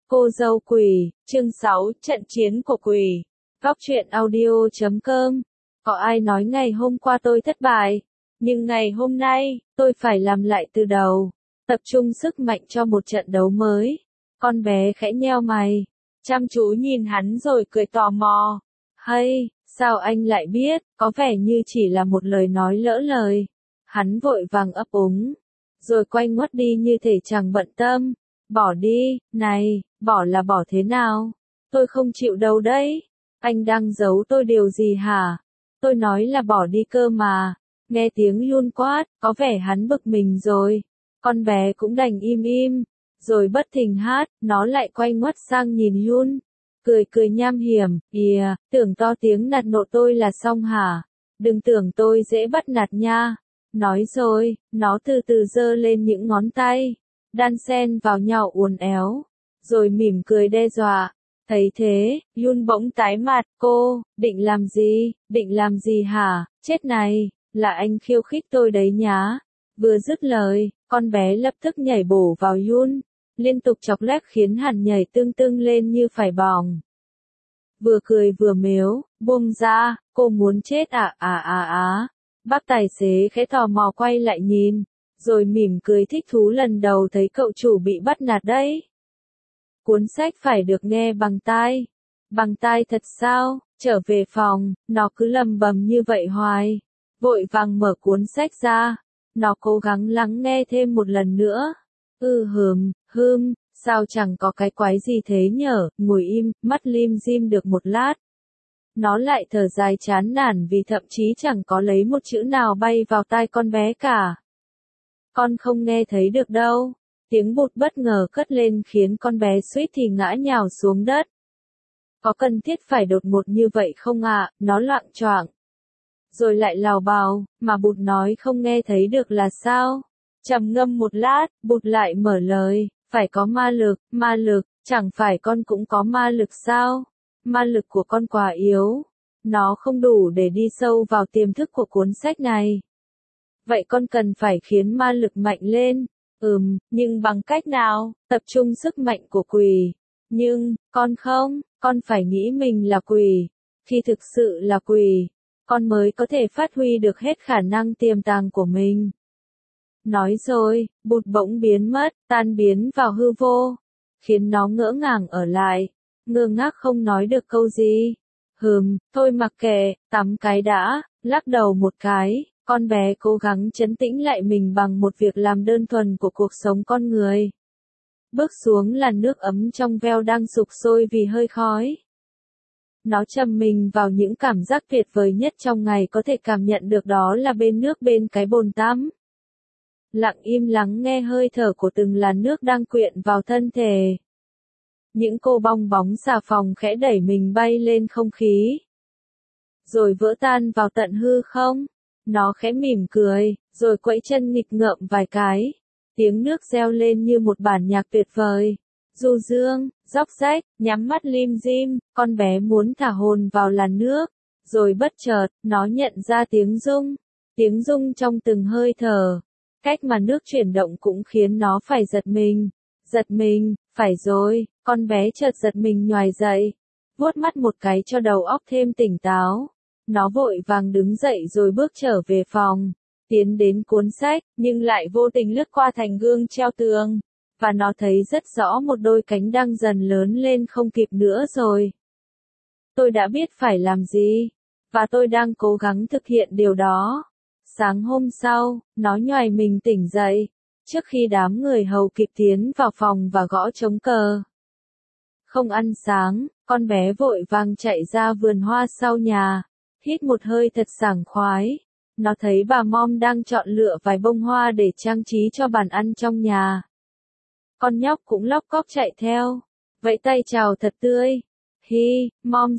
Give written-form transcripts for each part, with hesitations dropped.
Cô dâu quỷ, chương 6, trận chiến của quỷ. Góc truyện audio.com. Có ai nói ngày hôm qua tôi thất bại, nhưng ngày hôm nay, tôi phải làm lại từ đầu, tập trung sức mạnh cho một trận đấu mới. Con bé khẽ nheo mày, chăm chú nhìn hắn rồi cười tò mò. Hay, sao anh lại biết, có vẻ như chỉ là một lời nói lỡ lời. Hắn vội vàng ấp úng, rồi quay ngoắt đi như thể chẳng bận tâm. Bỏ đi, này, bỏ là bỏ thế nào? Tôi không chịu đâu đấy. Anh đang giấu tôi điều gì hả? Tôi nói là bỏ đi cơ mà. Nghe tiếng Yun quát, có vẻ hắn bực mình rồi. Con bé cũng đành im im. Rồi bất thình hát, nó lại quay ngoắt sang nhìn Yun. Cười cười nham hiểm, tưởng to tiếng nạt nộ tôi là xong hả? Đừng tưởng tôi dễ bắt nạt nha. Nói rồi, nó từ từ giơ lên những ngón tay, đan xen vào nhau uốn éo, rồi mỉm cười đe dọa. Thấy thế, Yun bỗng tái mặt, cô, định làm gì hả, chết này, là anh khiêu khích tôi đấy nhá. Vừa dứt lời, con bé lập tức nhảy bổ vào Yun, liên tục chọc lép khiến hắn nhảy tưng tưng lên như phải bỏng. Vừa cười vừa mếu, buông ra, cô muốn chết à. Bác tài xế khẽ tò mò quay lại nhìn, rồi mỉm cười thích thú lần đầu thấy cậu chủ bị bắt nạt đấy. Cuốn sách phải được nghe bằng tai. Bằng tai thật sao? Trở về phòng, nó cứ lầm bầm như vậy hoài. Vội vàng mở cuốn sách ra, nó cố gắng lắng nghe thêm một lần nữa. Sao chẳng có cái quái gì thế nhở, ngồi im, mắt lim dim được một lát. Nó lại thở dài chán nản vì thậm chí chẳng có lấy một chữ nào bay vào tai con bé cả. Con không nghe thấy được đâu. Tiếng bụt bất ngờ cất lên khiến con bé suýt thì ngã nhào xuống đất. Có cần thiết phải đột ngột như vậy không ạ? Nó loạng choạng. Rồi lại lào bào, mà bụt nói không nghe thấy được là sao? Trầm ngâm một lát, bụt lại mở lời, phải có ma lực, chẳng phải con cũng có ma lực sao? Ma lực của con quá yếu. Nó không đủ để đi sâu vào tiềm thức của cuốn sách này. Vậy con cần phải khiến ma lực mạnh lên. Nhưng bằng cách nào? Tập trung sức mạnh của quỷ. Nhưng, con phải nghĩ mình là quỷ. Khi thực sự là quỷ, con mới có thể phát huy được hết khả năng tiềm tàng của mình. Nói rồi, bụt bỗng biến mất, tan biến vào hư vô, khiến nó ngỡ ngàng ở lại, ngơ ngác không nói được câu gì. Thôi mặc kệ, tắm cái đã, lắc đầu một cái. Con bé cố gắng trấn tĩnh lại mình bằng một việc làm đơn thuần của cuộc sống con người. Bước xuống làn nước ấm trong veo đang sục sôi vì hơi khói. Nó trầm mình vào những cảm giác tuyệt vời nhất trong ngày có thể cảm nhận được, đó là bên nước bên cái bồn tắm. Lặng im lắng nghe hơi thở của từng làn nước đang quyện vào thân thể. Những cô bong bóng xà phòng khẽ đẩy mình bay lên không khí, rồi vỡ tan vào tận hư không. Nó khẽ mỉm cười, rồi quẫy chân nghịch ngợm vài cái. Tiếng nước reo lên như một bản nhạc tuyệt vời. Du dương, róc rách, nhắm mắt lim dim, con bé muốn thả hồn vào làn nước. Rồi bất chợt, nó nhận ra tiếng rung trong từng hơi thở. Cách mà nước chuyển động cũng khiến nó phải giật mình, phải rồi, con bé chợt giật mình nhoài dậy. Vuốt mắt một cái cho đầu óc thêm tỉnh táo. Nó vội vàng đứng dậy rồi bước trở về phòng, tiến đến cuốn sách, nhưng lại vô tình lướt qua thành gương treo tường, và nó thấy rất rõ một đôi cánh đang dần lớn lên không kịp nữa rồi. Tôi đã biết phải làm gì, và tôi đang cố gắng thực hiện điều đó. Sáng hôm sau, nó nhoài mình tỉnh dậy, trước khi đám người hầu kịp tiến vào phòng và gõ trống cờ. Không ăn sáng, con bé vội vàng chạy ra vườn hoa sau nhà. Hít một hơi thật sảng khoái. Nó thấy bà Mom đang chọn lựa vài bông hoa để trang trí cho bàn ăn trong nhà. Con nhóc cũng lóc cóc chạy theo, vẫy tay chào thật tươi. Mom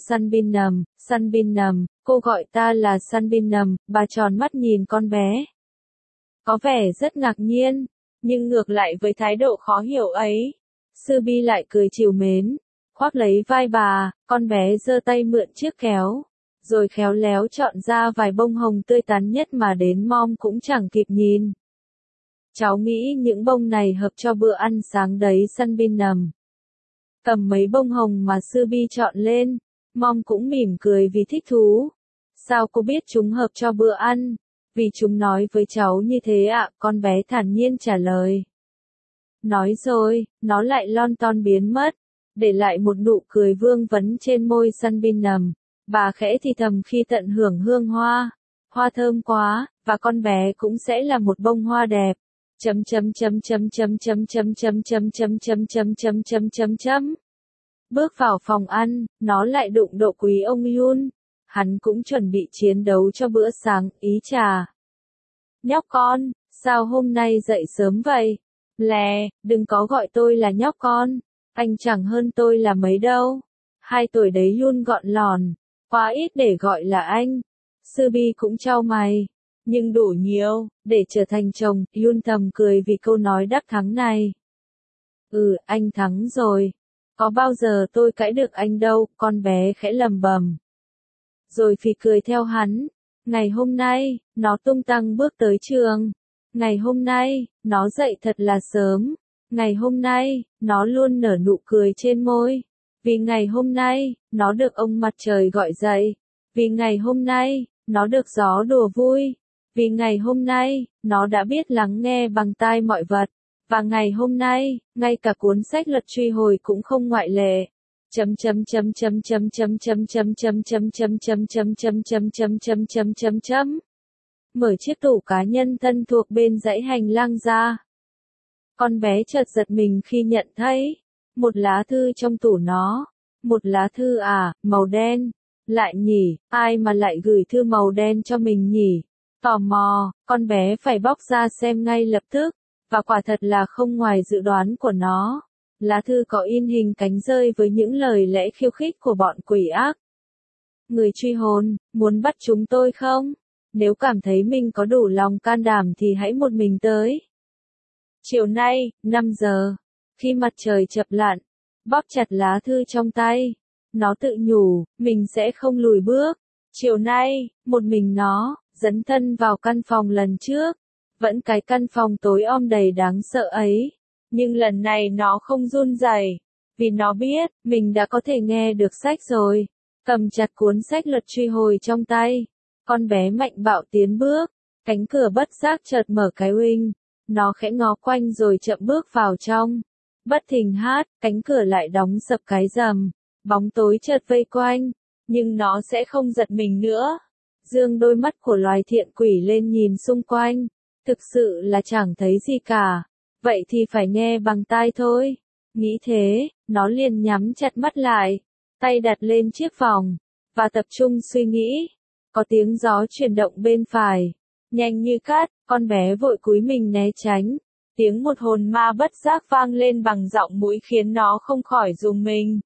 Sunbinum, cô gọi ta là Sunbinum. Bà tròn mắt nhìn con bé, có vẻ rất ngạc nhiên, nhưng ngược lại với thái độ khó hiểu ấy, Subi lại cười trìu mến, khoác lấy vai bà. Con bé giơ tay mượn chiếc kéo, rồi khéo léo chọn ra vài bông hồng tươi tắn nhất mà đến Mom cũng chẳng kịp nhìn. Cháu nghĩ những bông này hợp cho bữa ăn sáng đấy Sunbinum. cầm mấy bông hồng mà Sư Bi chọn lên. Mom cũng mỉm cười vì thích thú. Sao cô biết chúng hợp cho bữa ăn? Vì chúng nói với cháu như thế ạ, con bé thản nhiên trả lời. Nói rồi, nó lại lon ton biến mất, để lại một nụ cười vương vấn trên môi Sunbeam nầm. Bà khẽ thì thầm khi tận hưởng hương hoa. Hoa thơm quá, và con bé cũng sẽ là một bông hoa đẹp. Chấm chấm chấm chấm chấm chấm chấm chấm chấm chấm chấm chấm chấm chấm chấm chấm. Bước vào phòng ăn, nó lại đụng độ quý ông Yun. Hắn cũng chuẩn bị chiến đấu cho bữa sáng, ý trà. Nhóc con, sao hôm nay dậy sớm vậy? Lè, đừng có gọi tôi là nhóc con. Anh chẳng hơn tôi là mấy đâu. 2 tuổi đấy Yun gọn lòn. Quá ít để gọi là anh. Sư Bi cũng chau mày. Nhưng đủ nhiều, để trở thành chồng, Yun thầm cười vì câu nói đắc thắng này. Anh thắng rồi. Có bao giờ tôi cãi được anh đâu, con bé khẽ lầm bầm. Rồi phì cười theo hắn. Ngày hôm nay, nó tung tăng bước tới trường. Ngày hôm nay, nó dậy thật là sớm. Ngày hôm nay, nó luôn nở nụ cười trên môi. Vì ngày hôm nay, nó được ông mặt trời gọi dậy. Vì ngày hôm nay, nó được gió đùa vui. Vì ngày hôm nay, nó đã biết lắng nghe bằng tai mọi vật. Và ngày hôm nay, ngay cả cuốn sách luật truy hồi cũng không ngoại lệ. Chấm chấm chấm chấm chấm chấm chấm chấm chấm chấm chấm chấm chấm chấm chấm chấm chấm chấm chấm chấm. Mở chiếc tủ cá nhân thân thuộc bên dãy hành lang ra. Con bé chợt giật mình khi nhận thấy một lá thư trong tủ nó. Một lá thư màu đen. Lại nhỉ, ai mà lại gửi thư màu đen cho mình nhỉ? Tò mò, con bé phải bóc ra xem ngay lập tức. Và quả thật là không ngoài dự đoán của nó. Lá thư có in hình cánh rơi với những lời lẽ khiêu khích của bọn quỷ ác. Người truy hồn, muốn bắt chúng tôi không? Nếu cảm thấy mình có đủ lòng can đảm thì hãy một mình tới. Chiều nay, 5 giờ, khi mặt trời chập lặn, bóp chặt lá thư trong tay. Nó tự nhủ, mình sẽ không lùi bước. Chiều nay, một mình nó, dấn thân vào căn phòng lần trước. Vẫn cái căn phòng tối om đầy đáng sợ ấy. Nhưng lần này nó không run rẩy, vì nó biết, mình đã có thể nghe được sách rồi. Cầm chặt cuốn sách luật truy hồi trong tay. Con bé mạnh bạo tiến bước. Cánh cửa bất giác chợt mở cái uinh. Nó khẽ ngó quanh rồi chậm bước vào trong. Bất thình hát, cánh cửa lại đóng sập cái rầm. Bóng tối chợt vây quanh. Nhưng nó sẽ không giật mình nữa. Dương đôi mắt của loài thiện quỷ lên nhìn xung quanh. Thực sự là chẳng thấy gì cả. Vậy thì phải nghe bằng tai thôi. Nghĩ thế, nó liền nhắm chặt mắt lại. Tay đặt lên chiếc vòng. Và tập trung suy nghĩ. Có tiếng gió chuyển động bên phải. Nhanh như cát, con bé vội cúi mình né tránh. Tiếng một hồn ma bất giác vang lên bằng giọng mũi khiến nó không khỏi rùng mình.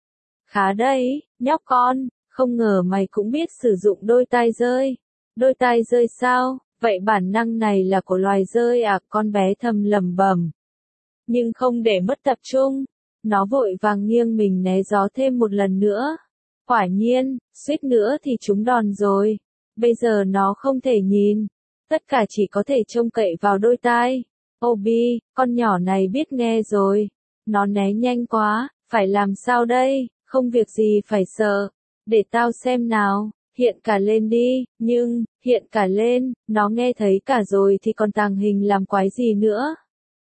Khá đấy, nhóc con, không ngờ mày cũng biết sử dụng đôi tai rơi. Đôi tai rơi sao? Vậy bản năng này là của loài rơi à? Con bé thầm lẩm bẩm. Nhưng không để mất tập trung, nó vội vàng nghiêng mình né gió thêm một lần nữa. Quả nhiên, suýt nữa thì trúng đòn rồi. Bây giờ nó không thể nhìn. Tất cả chỉ có thể trông cậy vào đôi tai. Obi, con nhỏ này biết nghe rồi. Nó né nhanh quá, phải làm sao đây? Không việc gì phải sợ. Để tao xem nào. Hiện cả lên đi, nhưng, hiện cả lên, nó nghe thấy cả rồi thì còn tàng hình làm quái gì nữa.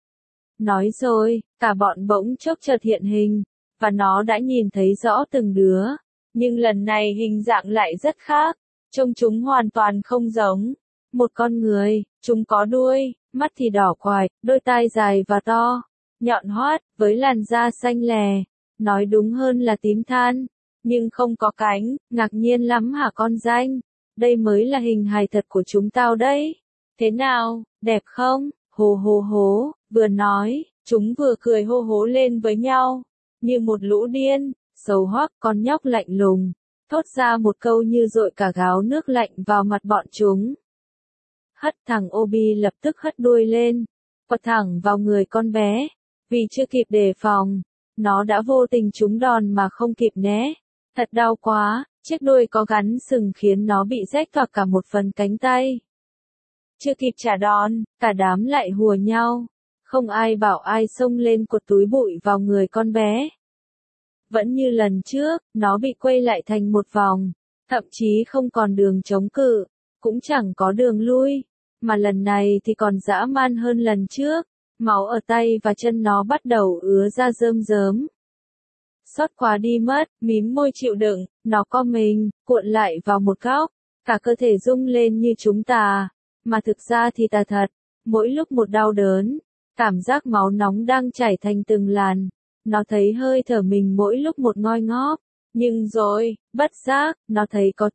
Nói rồi, cả bọn bỗng chốc chợt hiện hình, và nó đã nhìn thấy rõ từng đứa. Nhưng lần này hình dạng lại rất khác, trông chúng hoàn toàn không giống. Một con người, chúng có đuôi, mắt thì đỏ quài, đôi tai dài và to, nhọn hoắt, với làn da xanh lè. Nói đúng hơn là tím than. Nhưng không có cánh, ngạc nhiên lắm hả con danh? Đây mới là hình hài thật của chúng tao đấy. Thế nào, đẹp không? Hô hô hố, vừa nói, chúng vừa cười hô hố lên với nhau. Như một lũ điên, xấu hoắc con nhóc lạnh lùng. Thốt ra một câu như dội cả gáo nước lạnh vào mặt bọn chúng. Hất thằng Obi lập tức hất đuôi lên, quật thẳng vào người con bé. Vì chưa kịp đề phòng, nó đã vô tình trúng đòn mà không kịp né. Thật đau quá, chiếc đuôi có gắn sừng khiến nó bị rách toạc cả một phần cánh tay. Chưa kịp trả đòn, cả đám lại hùa nhau. Không ai bảo ai xông lên cột túi bụi vào người con bé. Vẫn như lần trước, nó bị quay lại thành một vòng, thậm chí không còn đường chống cự, cũng chẳng có đường lui, mà lần này thì còn dã man hơn lần trước, máu ở tay và chân nó bắt đầu ứa ra rơm rớm. Xót quá đi mất, mím môi chịu đựng, nó co mình, cuộn lại vào một góc, cả cơ thể rung lên như chúng ta, mà thực ra thì tà thật, mỗi lúc một đau đớn, cảm giác máu nóng đang chảy thành từng làn, nó thấy hơi thở mình mỗi lúc một ngoi ngóp, nhưng rồi, bất giác, nó thấy có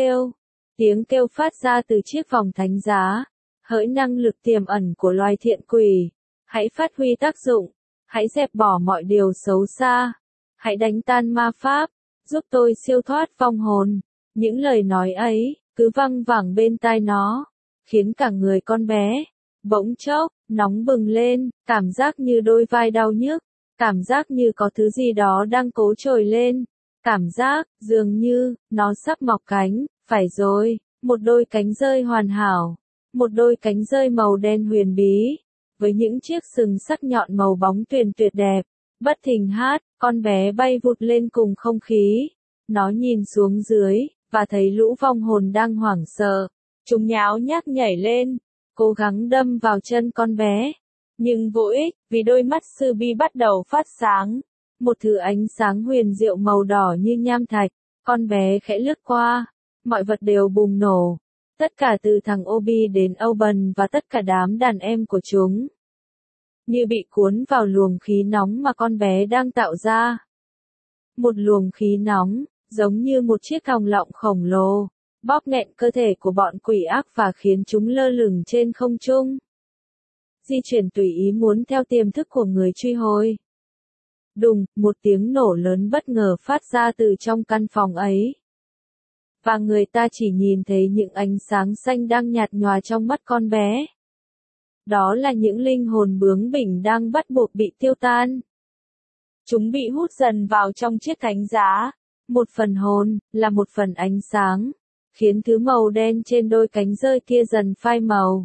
tiếng kêu phát ra từ chiếc vòng thánh giá, hỡi năng lực tiềm ẩn của loài thiện quỷ, hãy phát huy tác dụng, hãy dẹp bỏ mọi điều xấu xa. Hãy đánh tan ma pháp, giúp tôi siêu thoát vong hồn. Những lời nói ấy, cứ văng vẳng bên tai nó, khiến cả người con bé, bỗng chốc, nóng bừng lên, cảm giác như đôi vai đau nhức, cảm giác như có thứ gì đó đang cố trồi lên, cảm giác, dường như, nó sắp mọc cánh, phải rồi, một đôi cánh rơi hoàn hảo, một đôi cánh rơi màu đen huyền bí, với những chiếc sừng sắc nhọn màu bóng tuyền tuyệt đẹp. Bất thình hát, con bé bay vụt lên cùng không khí. Nó nhìn xuống dưới, và thấy lũ vong hồn đang hoảng sợ. Chúng nháo nhác nhảy lên, cố gắng đâm vào chân con bé. Nhưng vô ích, vì đôi mắt sư bi bắt đầu phát sáng. Một thứ ánh sáng huyền diệu màu đỏ như nham thạch. Con bé khẽ lướt qua. Mọi vật đều bùng nổ. Tất cả từ thằng Obi đến Auburn và tất cả đám đàn em của chúng. Như bị cuốn vào luồng khí nóng mà con bé đang tạo ra. Một luồng khí nóng, giống như một chiếc thòng lọng khổng lồ, bóp nghẹn cơ thể của bọn quỷ ác và khiến chúng lơ lửng trên không trung. Di chuyển tùy ý muốn theo tiềm thức của người truy hồi. Đùng, một tiếng nổ lớn bất ngờ phát ra từ trong căn phòng ấy. Và người ta chỉ nhìn thấy những ánh sáng xanh đang nhạt nhòa trong mắt con bé. Đó là những linh hồn bướng bỉnh đang bắt buộc bị tiêu tan. Chúng bị hút dần vào trong chiếc thánh giá. Một phần hồn, là một phần ánh sáng, khiến thứ màu đen trên đôi cánh rơi kia dần phai màu.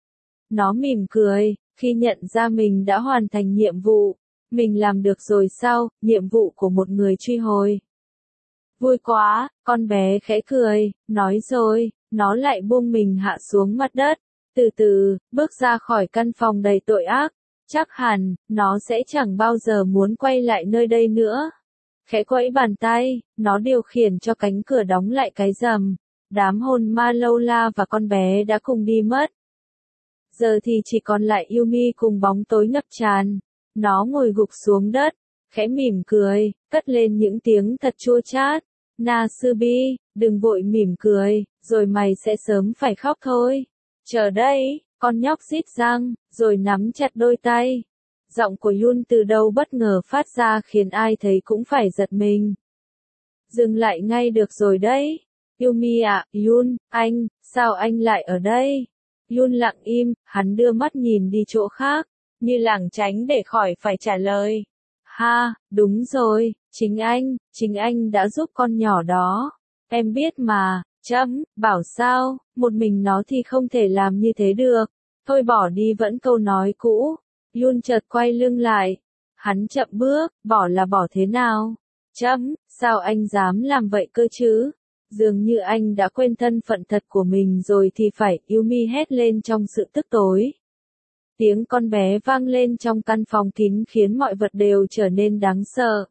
Nó mỉm cười, khi nhận ra mình đã hoàn thành nhiệm vụ. Mình làm được rồi sao, nhiệm vụ của một người truy hồi. Vui quá, con bé khẽ cười, nói rồi, nó lại buông mình hạ xuống mặt đất. Từ từ, bước ra khỏi căn phòng đầy tội ác, chắc hẳn, nó sẽ chẳng bao giờ muốn quay lại nơi đây nữa. Khẽ quẫy bàn tay, nó điều khiển cho cánh cửa đóng lại cái rầm. Đám hồn ma lâu la và con bé đã cùng đi mất. Giờ thì chỉ còn lại Yumi cùng bóng tối ngập tràn. Nó ngồi gục xuống đất, khẽ mỉm cười, cất lên những tiếng thật chua chát. Nasubi, đừng vội mỉm cười, rồi mày sẽ sớm phải khóc thôi. Chờ đây, con nhóc rít răng, rồi nắm chặt đôi tay. Giọng của Yun từ đâu bất ngờ phát ra khiến ai thấy cũng phải giật mình. Dừng lại ngay được rồi đấy. Yumi ạ, Yun, sao anh lại ở đây? Yun lặng im, hắn đưa mắt nhìn đi chỗ khác, như lảng tránh để khỏi phải trả lời. Ha, đúng rồi, chính anh đã giúp con nhỏ đó. Em biết mà. Bảo sao, một mình nó thì không thể làm như thế được. Thôi bỏ đi vẫn câu nói cũ. Yun chợt quay lưng lại. Hắn chậm bước, bỏ là bỏ thế nào? Sao anh dám làm vậy cơ chứ? Dường như anh đã quên thân phận thật của mình rồi thì phải, Yumi hét lên trong sự tức tối. Tiếng con bé vang lên trong căn phòng kín khiến mọi vật đều trở nên đáng sợ.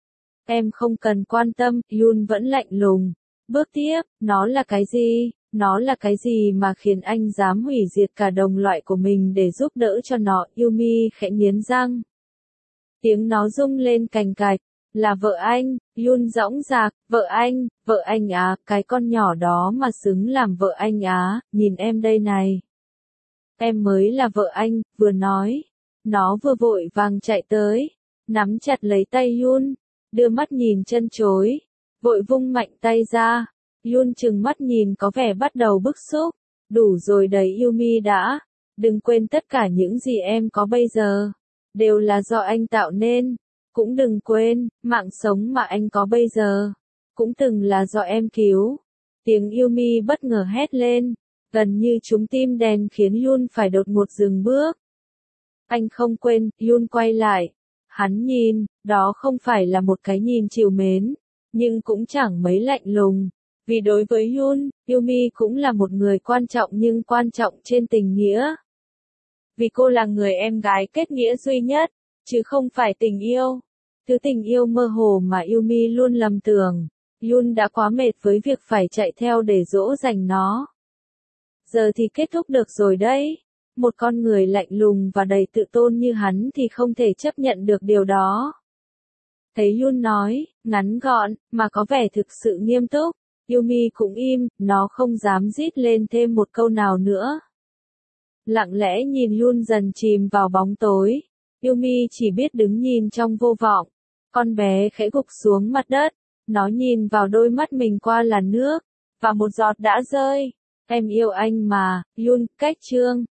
Em không cần quan tâm, Yun vẫn lạnh lùng. Bước tiếp, nó là cái gì mà khiến anh dám hủy diệt cả đồng loại của mình để giúp đỡ cho nó, Yumi khẽ nghiến răng. Tiếng nó rung lên cành cạch, là vợ anh, Yun dõng dạc, vợ anh á, cái con nhỏ đó mà xứng làm vợ anh á, nhìn em đây này. Em mới là vợ anh, vừa nói. Nó vừa vội vàng chạy tới, nắm chặt lấy tay Yun, đưa mắt nhìn chân chối. Vội vung mạnh tay ra. Yun trừng mắt nhìn có vẻ bắt đầu bức xúc. Đủ rồi đấy Yumi đã. Đừng quên tất cả những gì em có bây giờ. Đều là do anh tạo nên. Cũng đừng quên, mạng sống mà anh có bây giờ. Cũng từng là do em cứu. Tiếng Yumi bất ngờ hét lên. Gần như trúng tim đen khiến Yun phải đột ngột dừng bước. Anh không quên, Yun quay lại. Hắn nhìn, đó không phải là một cái nhìn trìu mến, nhưng cũng chẳng mấy lạnh lùng. Vì đối với Yun, Yumi cũng là một người quan trọng nhưng quan trọng trên tình nghĩa. Vì cô là người em gái kết nghĩa duy nhất, chứ không phải tình yêu. Thứ tình yêu mơ hồ mà Yumi luôn lầm tưởng. Yun đã quá mệt với việc phải chạy theo để dỗ dành nó. Giờ thì kết thúc được rồi đấy. Một con người lạnh lùng và đầy tự tôn như hắn thì không thể chấp nhận được điều đó. Thấy Yun nói, ngắn gọn, mà có vẻ thực sự nghiêm túc, Yumi cũng im, nó không dám rít lên thêm một câu nào nữa. Lặng lẽ nhìn Yun dần chìm vào bóng tối, Yumi chỉ biết đứng nhìn trong vô vọng. Con bé khẽ gục xuống mặt đất, nó nhìn vào đôi mắt mình qua làn nước, và một giọt đã rơi. Em yêu anh mà, Yun, cách chương.